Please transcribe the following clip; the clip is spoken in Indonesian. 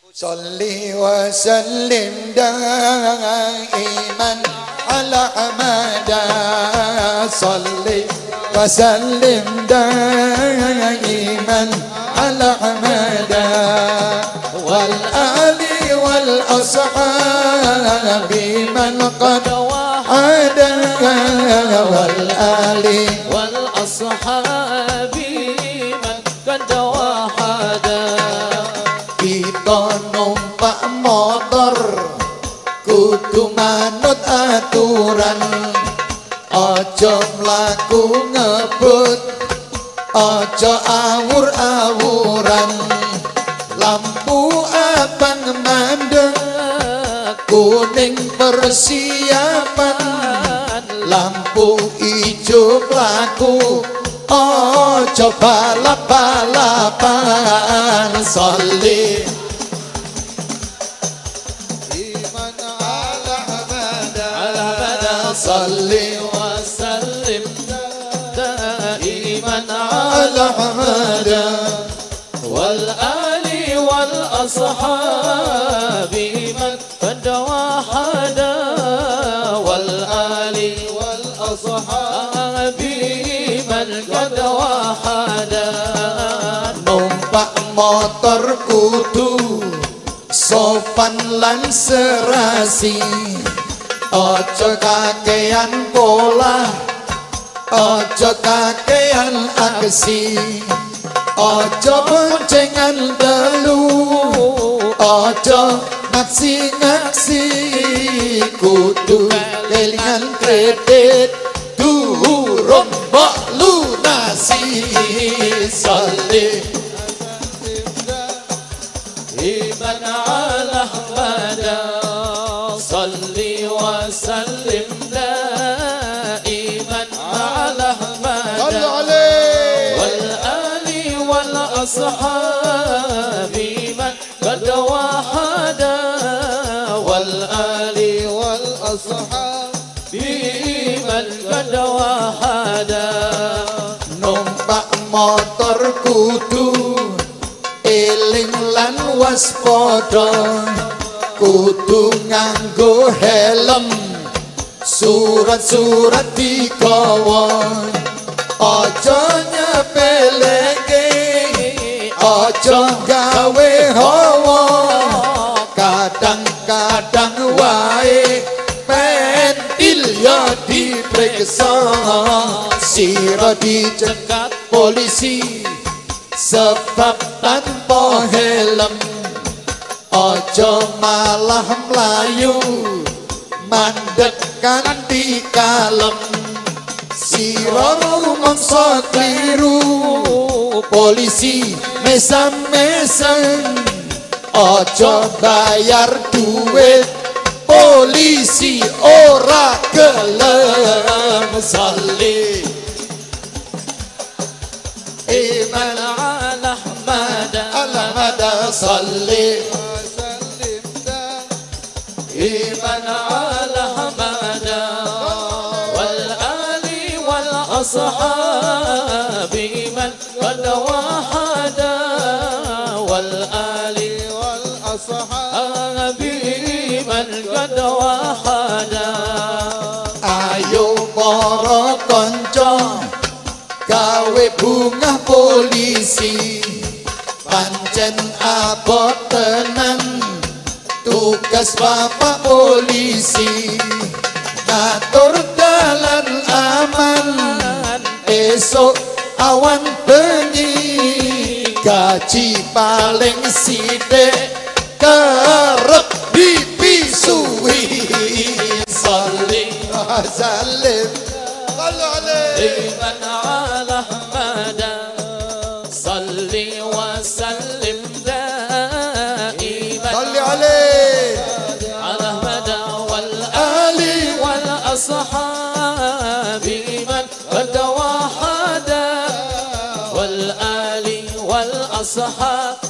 صلي وسلم دائما على حمد صلي وسلم دائما على حمد والآل والأصحاب من قد وحد والآل والأصحاب من قد وحد kita numpak motor kudu manut aturan aja mlaku ngebut aja awur-awuran lampu abang mandeg kuning persiapan lampu ijo mlaku aja balap-balapan salli iman ala abada salli wa sallim daiman ala abada wal ali wal ashabi man qad wahada wal ali wal ashabi qad wahada numpak motor kudu sopan lan serasi aja kakean pola aja kakean aksi aja boncengan telu aja ngaksi-ngaksi kudu kelingan kredit durung mbok lunasi salli iman ala ahmada salli wa sallim daiman ala ahmada wal ali wal ashabi man qad wahada wal ali wal ashabi man qad wahada numpak motor kudu eling lan waspada kudu nganggo helm surat-surat digawa aja nyepeleke aja gawe hawa kadang-kadang wae pentil ya diperiksa sira dicegat polisi sebab tanpa helm aja malah melayu mandek kanthi kalem sira rumangsa kliru polisi mesam-mesem aja bayar duit polisi ora gelem salli iman ala ahmada al-hada salli iman ala ahmada wal ali wal ashabi man qad wahada wal ali wal ashabi man qad wahada ayo para kanca gawe bunga polisi pancen abot tenan tugas bapak polisi ngatur dalan aman esok awan bengi gaji paling sithik kerep dipisui salli salim iman ala ahmada salli wa sallim daiman salli alaihi ala ahmada wal ali wal ashabi man qad wahada wal ali wal ashab